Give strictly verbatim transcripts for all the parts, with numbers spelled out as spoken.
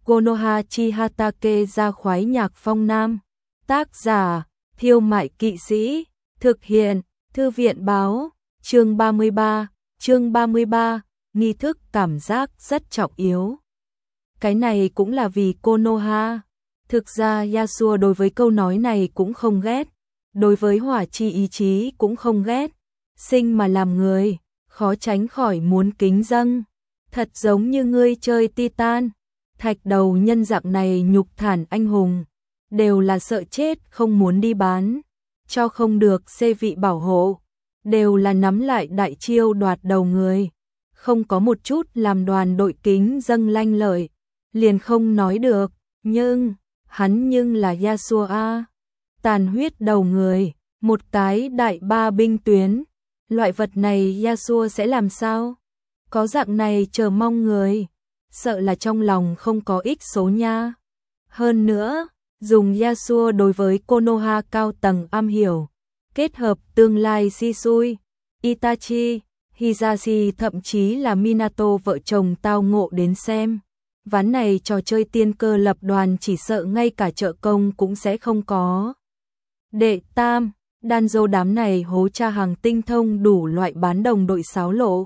Konoha chi Hatake ra khoái nhạc phong nam. Tác giả, Thiêu Mại Kỵ Sĩ. Thực hiện, Thư viện báo. Chương ba mươi ba, chương ba mươi ba, nghi thức cảm giác rất trọng yếu. Cái này cũng là vì Konoha. Thực ra Yasuo đối với câu nói này cũng không ghét, đối với hỏa chi ý chí cũng không ghét. Sinh mà làm người, khó tránh khỏi muốn kính dâng. Thật giống như ngươi chơi Titan, thạch đầu nhân dạng này nhục thản anh hùng, đều là sợ chết không muốn đi bán, cho không được xê vị bảo hộ, đều là nắm lại đại chiêu đoạt đầu người, không có một chút làm đoàn đội kính dâng lanh lợi, liền không nói được, nhưng, hắn nhưng là Yasuo a, tàn huyết đầu người, một cái đại ba binh tuyến, loại vật này Yasuo sẽ làm sao? Có dạng này chờ mong người, sợ là trong lòng không có ích số nha. Hơn nữa, dùng Yasuo đối với Konoha cao tầng am hiểu, kết hợp tương lai Shisui, Itachi, Hisashi thậm chí là Minato vợ chồng tao ngộ đến xem. Ván này trò chơi tiên cơ lập đoàn chỉ sợ ngay cả trợ công cũng sẽ không có. Đệ tam, Danzo đám này hố cha hàng tinh thông đủ loại bán đồng đội sáo lộ.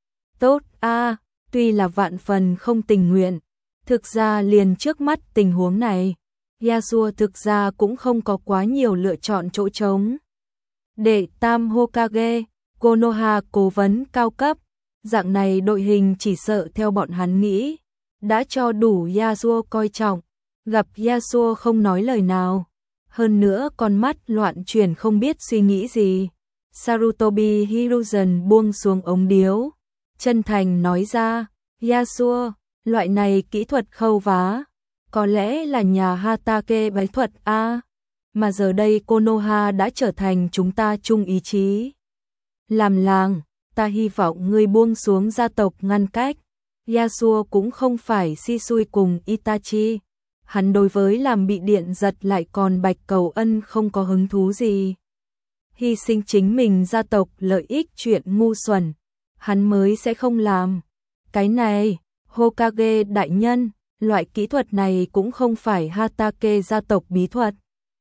Tốt a, à, tuy là vạn phần không tình nguyện, thực ra liền trước mắt tình huống này, Yasuo thực ra cũng không có quá nhiều lựa chọn chỗ trống. Đệ tam Hokage, Konoha cố vấn cao cấp, dạng này đội hình chỉ sợ theo bọn hắn nghĩ, đã cho đủ Yasuo coi trọng, gặp Yasuo không nói lời nào, hơn nữa con mắt loạn chuyển không biết suy nghĩ gì. Sarutobi Hiruzen buông xuống ống điếu, chân thành nói ra, Yasuo, loại này kỹ thuật khâu vá, có lẽ là nhà Hatake bái thuật a, mà giờ đây Konoha đã trở thành chúng ta chung ý chí. Làm làng, ta hy vọng ngươi buông xuống gia tộc ngăn cách. Yasuo cũng không phải Shisui cùng Itachi, hắn đối với làm bị điện giật lại còn bạch cầu ân không có hứng thú gì. Hy sinh chính mình gia tộc lợi ích chuyện ngu xuẩn, hắn mới sẽ không làm. Cái này, Hokage đại nhân, loại kỹ thuật này cũng không phải Hatake gia tộc bí thuật,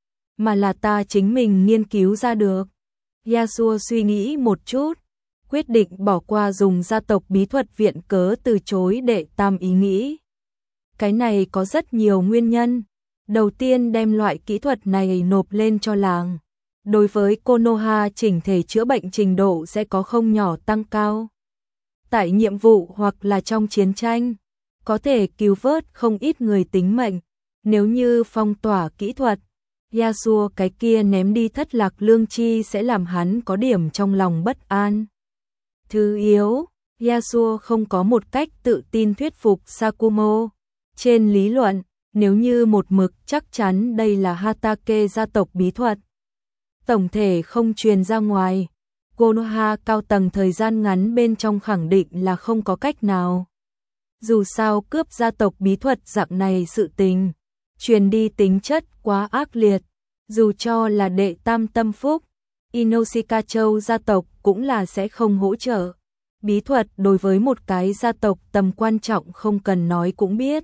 mà là ta chính mình nghiên cứu ra được. Yasuo suy nghĩ một chút, quyết định bỏ qua dùng gia tộc bí thuật viện cớ từ chối đệ tam ý nghĩ. Cái này có rất nhiều nguyên nhân. Đầu tiên đem loại kỹ thuật này nộp lên cho làng. Đối với Konoha chỉnh thể chữa bệnh trình độ sẽ có không nhỏ tăng cao. Tại nhiệm vụ hoặc là trong chiến tranh, có thể cứu vớt không ít người tính mệnh. Nếu như phong tỏa kỹ thuật, Yasuo cái kia ném đi thất lạc lương chi sẽ làm hắn có điểm trong lòng bất an. Thứ yếu, Yasuo không có một cách tự tin thuyết phục Sakumo. Trên lý luận, nếu như một mực chắc chắn đây là Hatake gia tộc bí thuật, tổng thể không truyền ra ngoài, Konoha cao tầng thời gian ngắn bên trong khẳng định là không có cách nào. Dù sao cướp gia tộc bí thuật dạng này sự tình, truyền đi tính chất quá ác liệt, dù cho là đệ tam tâm phúc, Inoshika Châu gia tộc cũng là sẽ không hỗ trợ. Bí thuật đối với một cái gia tộc tầm quan trọng không cần nói cũng biết.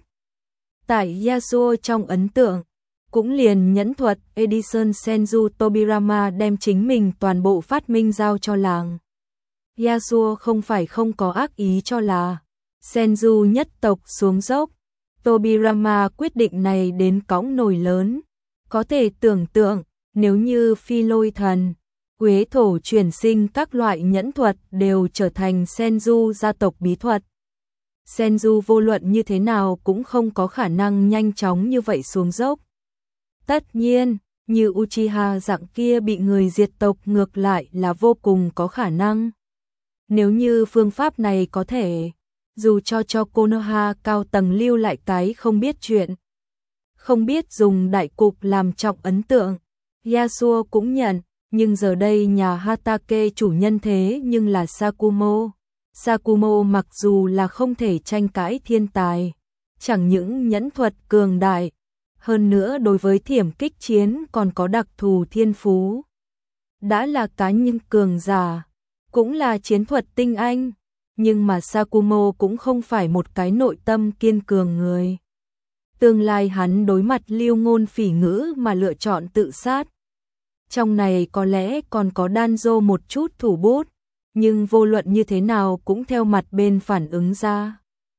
Tại Yasuo trong ấn tượng, cũng liền nhẫn thuật Edison Senju Tobirama đem chính mình toàn bộ phát minh giao cho làng. Yasuo không phải không có ác ý cho là Senju nhất tộc xuống dốc. Tobirama quyết định này đến cõng nổi lớn. Có thể tưởng tượng, nếu như phi lôi thần, quế thổ chuyển sinh các loại nhẫn thuật đều trở thành Senju gia tộc bí thuật. Senju vô luận như thế nào cũng không có khả năng nhanh chóng như vậy xuống dốc. Tất nhiên, như Uchiha dạng kia bị người diệt tộc ngược lại là vô cùng có khả năng. Nếu như phương pháp này có thể, dù cho cho Konoha cao tầng lưu lại cái không biết chuyện, không biết dùng đại cục làm trọng ấn tượng, Yasuo cũng nhận, nhưng giờ đây nhà Hatake chủ nhân thế nhưng là Sakumo. Sakumo mặc dù là không thể tranh cãi thiên tài, chẳng những nhẫn thuật cường đại, hơn nữa đối với thiểm kích chiến còn có đặc thù thiên phú. Đã là cá nhân cường giả, cũng là chiến thuật tinh anh, nhưng mà Sakumo cũng không phải một cái nội tâm kiên cường người. Tương lai hắn đối mặt lưu ngôn phỉ ngữ mà lựa chọn tự sát. Trong này có lẽ còn có Danzo một chút thủ bút, nhưng vô luận như thế nào cũng theo mặt bên phản ứng ra.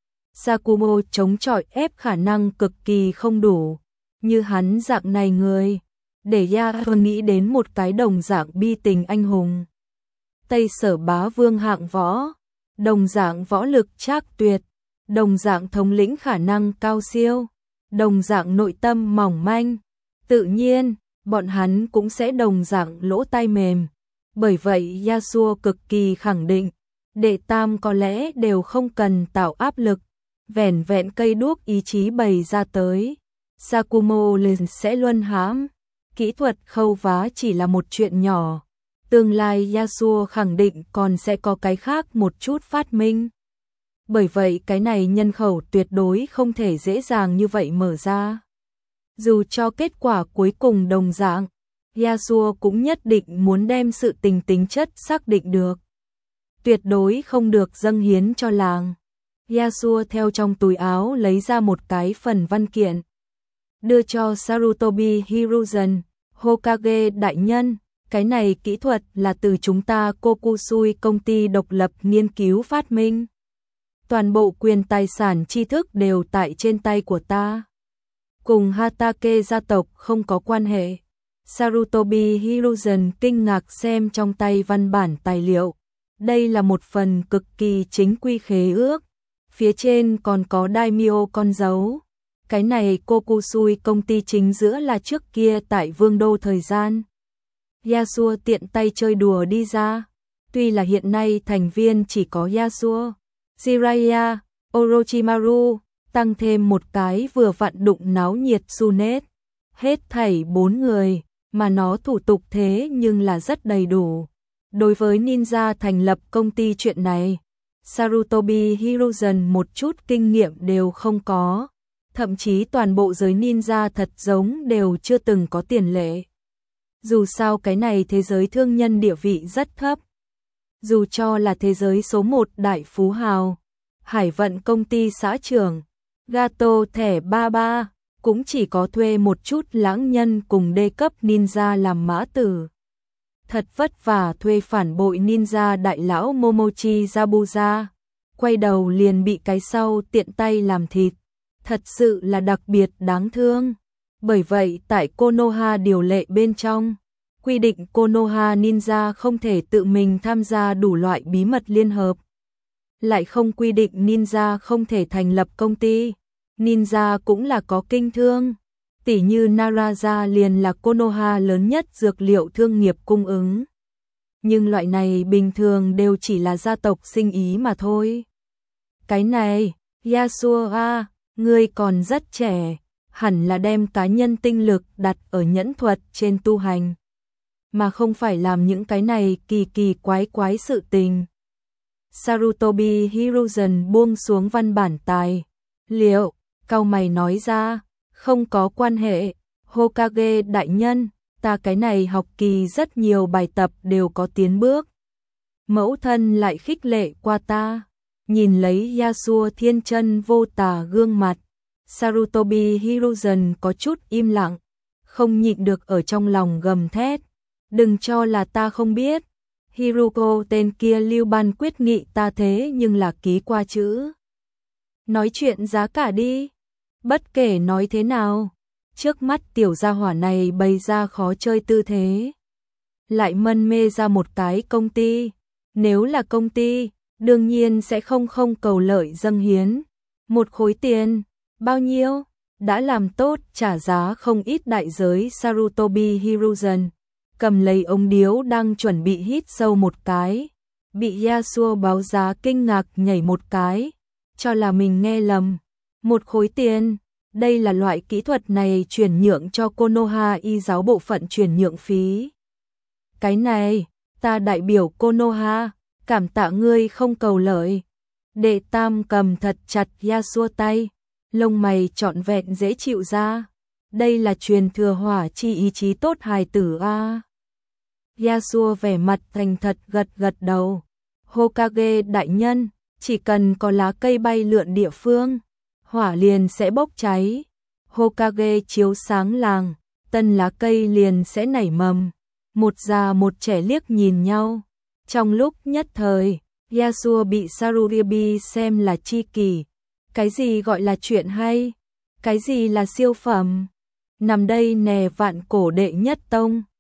Sakumo chống chọi ép khả năng cực kỳ không đủ, như hắn dạng này người, để Yasuo nghĩ đến một cái đồng dạng bi tình anh hùng. Tây Sở Bá Vương hạng võ, đồng dạng võ lực trác tuyệt, đồng dạng thống lĩnh khả năng cao siêu, đồng dạng nội tâm mỏng manh, tự nhiên, bọn hắn cũng sẽ đồng dạng lỗ tai mềm. Bởi vậy Yasuo cực kỳ khẳng định, đệ tam có lẽ đều không cần tạo áp lực, vẻn vẹn cây đuốc ý chí bày ra tới. Sakumo liền sẽ luân hãm, kỹ thuật khâu vá chỉ là một chuyện nhỏ. Tương lai Yasuo khẳng định còn sẽ có cái khác một chút phát minh. Bởi vậy cái này nhân khẩu tuyệt đối không thể dễ dàng như vậy mở ra. Dù cho kết quả cuối cùng đồng dạng, Yasuo cũng nhất định muốn đem sự tình tính chất xác định được. Tuyệt đối không được dâng hiến cho làng. Yasuo theo trong túi áo lấy ra một cái phần văn kiện, đưa cho Sarutobi Hiruzen, Hokage đại nhân, cái này kỹ thuật là từ chúng ta Kokusui công ty độc lập nghiên cứu phát minh. Toàn bộ quyền tài sản tri thức đều tại trên tay của ta. Cùng Hatake gia tộc không có quan hệ. Sarutobi Hiruzen kinh ngạc xem trong tay văn bản tài liệu. Đây là một phần cực kỳ chính quy khế ước. Phía trên còn có daimyo con dấu. Cái này Kokusui công ty chính giữa là trước kia tại Vương Đô thời gian. Yasuo tiện tay chơi đùa đi ra. Tuy là hiện nay thành viên chỉ có Yasuo, Jiraiya, Orochimaru, tăng thêm một cái vừa vặn đụng náo nhiệt Sunet. Hết thảy bốn người, mà nó thủ tục thế nhưng là rất đầy đủ. Đối với ninja thành lập công ty chuyện này, Sarutobi Hiruzen một chút kinh nghiệm đều không có. Thậm chí toàn bộ giới ninja thật giống đều chưa từng có tiền lệ. Dù sao cái này thế giới thương nhân địa vị rất thấp. Dù cho là thế giới số một đại phú hào, Hải vận công ty xã trưởng, Gato thẻ ba ba, cũng chỉ có thuê một chút lãng nhân cùng đê cấp ninja làm mã tử. Thật vất vả thuê phản bội ninja đại lão Momochi Zabuza, quay đầu liền bị cái sau tiện tay làm thịt. Thật sự là đặc biệt đáng thương. Bởi vậy tại Konoha điều lệ bên trong, quy định Konoha ninja không thể tự mình tham gia đủ loại bí mật liên hợp. Lại không quy định ninja không thể thành lập công ty. Ninja cũng là có kinh thương. Tỉ như Naraza liền là Konoha lớn nhất dược liệu thương nghiệp cung ứng. Nhưng loại này bình thường đều chỉ là gia tộc sinh ý mà thôi. Cái này, Yasuo a, ngươi còn rất trẻ, hẳn là đem cá nhân tinh lực đặt ở nhẫn thuật trên tu hành, mà không phải làm những cái này kỳ kỳ quái quái sự tình. Sarutobi Hiruzen buông xuống văn bản tài liệu, cau mày nói ra, không có quan hệ, Hokage đại nhân, ta cái này học kỳ rất nhiều bài tập đều có tiến bước. Mẫu thân lại khích lệ qua ta, nhìn lấy Yasuo thiên chân vô tà gương mặt, Sarutobi Hiruzen có chút im lặng, không nhịn được ở trong lòng gầm thét, đừng cho là ta không biết. Hiruko tên kia lưu ban quyết nghị ta thế nhưng là ký qua chữ. Nói chuyện giá cả đi. Bất kể nói thế nào, trước mắt tiểu gia hỏa này bày ra khó chơi tư thế. Lại mân mê ra một cái công ty. Nếu là công ty, đương nhiên sẽ không không cầu lợi dâng hiến. Một khối tiền, bao nhiêu? Đã làm tốt trả giá không ít đại giới. Sarutobi Hiruzen cầm lấy ống điếu đang chuẩn bị hít sâu một cái, bị Yasuo báo giá kinh ngạc nhảy một cái, cho là mình nghe lầm. Một khối tiền, đây là loại kỹ thuật này chuyển nhượng cho Konoha y giáo bộ phận chuyển nhượng phí. Cái này, ta đại biểu Konoha, cảm tạ ngươi không cầu lợi. Đệ tam cầm thật chặt Yasuo tay, lông mày trọn vẹn dễ chịu ra. Đây là truyền thừa hỏa chi ý chí tốt hài tử a. Yasuo vẻ mặt thành thật gật gật đầu. Hokage đại nhân, chỉ cần có lá cây bay lượn địa phương, hỏa liền sẽ bốc cháy. Hokage chiếu sáng làng, tân lá cây liền sẽ nảy mầm. Một già một trẻ liếc nhìn nhau. Trong lúc nhất thời, Yasuo bị Sarutobi xem là chi kỷ. Cái gì gọi là chuyện hay? Cái gì là siêu phẩm? Nằm đây nè vạn cổ đệ nhất tông.